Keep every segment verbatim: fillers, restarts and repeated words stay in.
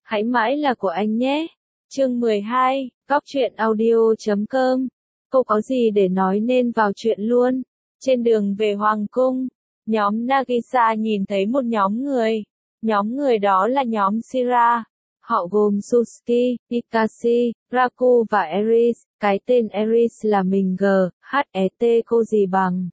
hãy mãi là của anh nhé. Chương mười hai, Góc truyện audio chấm com. Cô có gì để nói nên vào chuyện luôn. Trên đường về Hoàng cung, nhóm Nagisa nhìn thấy một nhóm người. Nhóm người đó là nhóm Shira. Họ gồm Suzuki, Ikashi, Raku và Eris. Cái tên Eris là mình G, H E T cô gì bằng.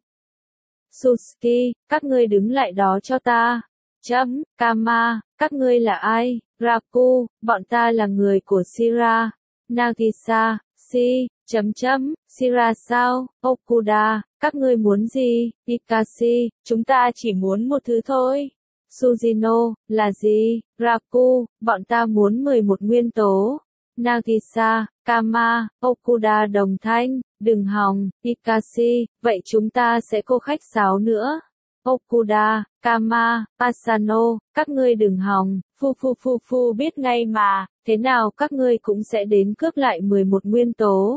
Suzuki, các ngươi đứng lại đó cho ta. Chấm, Kama, các ngươi là ai? Raku, bọn ta là người của Shira. Nagisa, si, chấm chấm, Shira sao? Okuda, các ngươi muốn gì? Ikashi, chúng ta chỉ muốn một thứ thôi. Sujino, là gì? Raku, bọn ta muốn mười một nguyên tố. Nagisa, Kama, Okuda đồng thanh, đừng hòng. Ikashi, vậy chúng ta sẽ cô khách sáo nữa. Okuda, Kama, Asano, các ngươi đừng hòng, phu phu phu phu biết ngay mà, thế nào các ngươi cũng sẽ đến cướp lại mười một nguyên tố.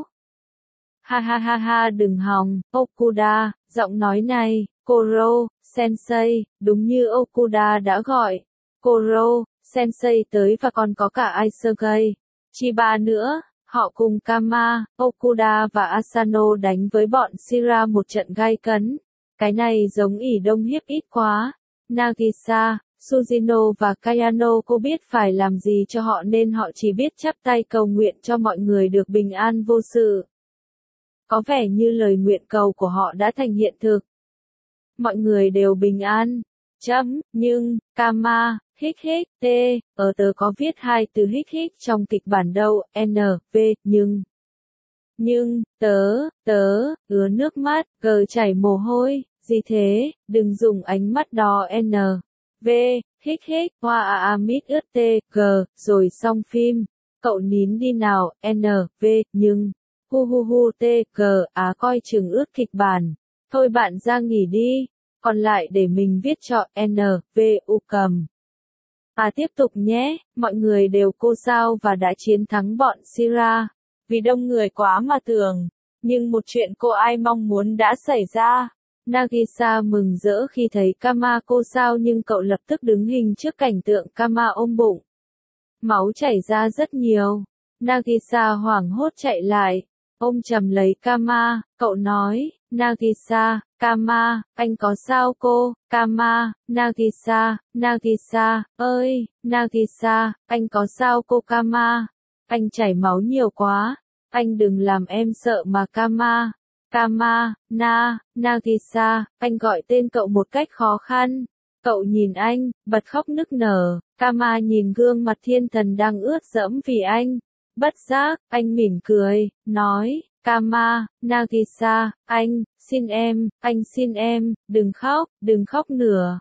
Ha ha ha ha đừng hòng, Okuda, giọng nói này, Koro, Sensei, đúng như Okuda đã gọi. Koro, Sensei tới và còn có cả Aisuke, Chiba nữa. Họ cùng Kama, Okuda và Asano đánh với bọn Shira một trận gay cấn. Cái này giống ỷ đông hiếp ít quá. Nagisa, Sujino và Kayano cô biết phải làm gì cho họ nên họ chỉ biết chắp tay cầu nguyện cho mọi người được bình an vô sự. Có vẻ như lời nguyện cầu của họ đã thành hiện thực. Mọi người đều bình an. Chấm, nhưng, Kama, hích hích, t, ở tớ có viết hai từ hích hích trong kịch bản đâu, n, v, nhưng. Nhưng, tớ, tớ, ứa nước mắt, gờ chảy mồ hôi, gì thế, đừng dùng ánh mắt đó n, v, hích hích, hoa a a mít ướt t, g, rồi xong phim. Cậu nín đi nào, n, v, nhưng. Hu hu hu t, g, á coi chừng ướt kịch bản. Thôi bạn ra nghỉ đi. Còn lại để mình viết cho N, V, U cầm. À tiếp tục nhé, mọi người đều cô sao và đã chiến thắng bọn Shira. Vì đông người quá mà tưởng. Nhưng một chuyện cô ai mong muốn đã xảy ra. Nagisa mừng rỡ khi thấy Kama cô sao nhưng cậu lập tức đứng hình trước cảnh tượng Kama ôm bụng. Máu chảy ra rất nhiều. Nagisa hoảng hốt chạy lại. Ôm chầm lấy Kama, cậu nói, Nagisa, Kama, anh có sao cô, Kama, Nagisa, Nagisa, ơi, Nagisa, anh có sao cô Kama, anh chảy máu nhiều quá, anh đừng làm em sợ mà Kama, Kama, Na, Nagisa, anh gọi tên cậu một cách khó khăn, cậu nhìn anh, bật khóc nức nở, Kama nhìn gương mặt thiên thần đang ướt đẫm vì anh. Bất giác, anh mỉm cười, nói, Kama, Nagisa, anh, xin em, anh xin em, đừng khóc, đừng khóc nữa,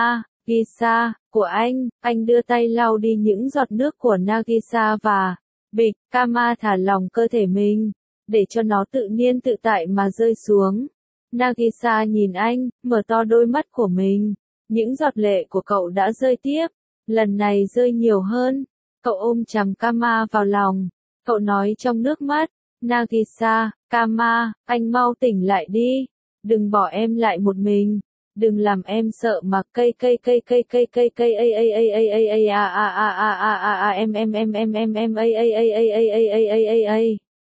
Nagisa, của anh, anh đưa tay lau đi những giọt nước của Nagisa và, bịch, Kama thả lỏng cơ thể mình, để cho nó tự nhiên tự tại mà rơi xuống. Nagisa nhìn anh, mở to đôi mắt của mình, những giọt lệ của cậu đã rơi tiếp, lần này rơi nhiều hơn. Cậu ôm chầm Kama vào lòng. Cậu nói trong nước mắt, Nagisa, Kama, anh mau tỉnh lại đi. Đừng bỏ em lại một mình. Đừng làm em sợ mà cây cây cây cây cây cây cây a a a a a a a a a a a em em em em em em a a a a a a a a a.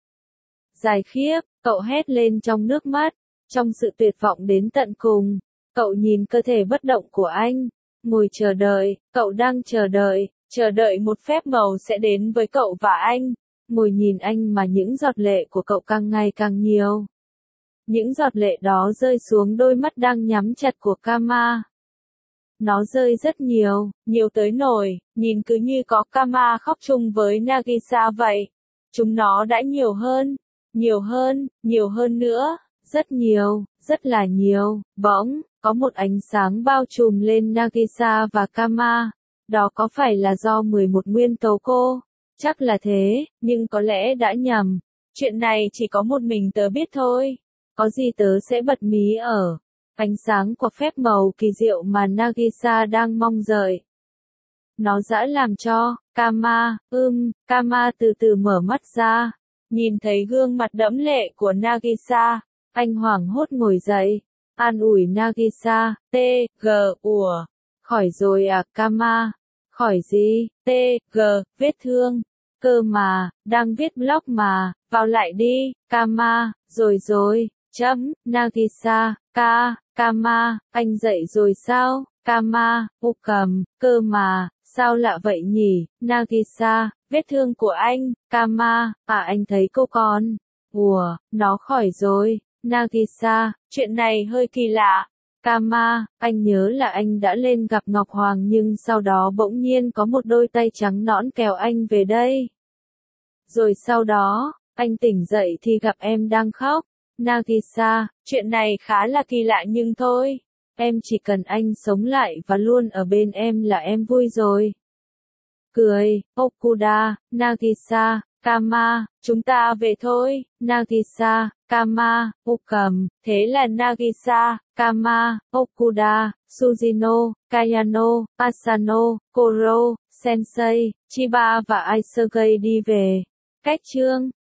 Dài khiếp, cậu hét lên trong nước mắt, trong sự tuyệt vọng đến tận cùng. Cậu nhìn cơ thể bất động của anh, ngồi chờ đợi, cậu đang chờ đợi. Chờ đợi một phép màu sẽ đến với cậu và anh. Ngồi nhìn anh mà những giọt lệ của cậu càng ngày càng nhiều. Những giọt lệ đó rơi xuống đôi mắt đang nhắm chặt của Kama. Nó rơi rất nhiều, nhiều tới nổi, nhìn cứ như có Kama khóc chung với Nagisa vậy. Chúng nó đã nhiều hơn, nhiều hơn, nhiều hơn nữa, rất nhiều, rất là nhiều. Bỗng, có một ánh sáng bao trùm lên Nagisa và Kama. Đó có phải là do mười một nguyên tố cô? Chắc là thế, nhưng có lẽ đã nhầm. Chuyện này chỉ có một mình tớ biết thôi. Có gì tớ sẽ bật mí ở ánh sáng của phép màu kỳ diệu mà Nagisa đang mong đợi. Nó đã làm cho Kama, ưm, Kama từ từ mở mắt ra. Nhìn thấy gương mặt đẫm lệ của Nagisa, anh hoảng hốt ngồi dậy. An ủi Nagisa, t, g, ủa. Khỏi rồi à Kama. Khỏi gì, T, G, vết thương. Cơ mà, đang viết blog mà, vào lại đi, Kama, rồi rồi, chấm, Nagisa, Ka, Kama, anh dậy rồi sao, Kama, u cầm, cơ mà, sao lạ vậy nhỉ, Nagisa, vết thương của anh, Kama, à anh thấy cô còn, ủa, nó khỏi rồi, Nagisa, chuyện này hơi kỳ lạ. Kama, anh nhớ là anh đã lên gặp Ngọc Hoàng nhưng sau đó bỗng nhiên có một đôi tay trắng nõn kéo anh về đây. Rồi sau đó, anh tỉnh dậy thì gặp em đang khóc. Nagisa, chuyện này khá là kỳ lạ nhưng thôi. Em chỉ cần anh sống lại và luôn ở bên em là em vui rồi. Cười, Okuda, Nagisa, Kama, chúng ta về thôi. Nagisa, Kama, Ukam, thế là Nagisa, Kama, Okuda, Sujino, Kayano, Asano, Koro, Sensei, Chiba và Aisuke đi về. Cách chương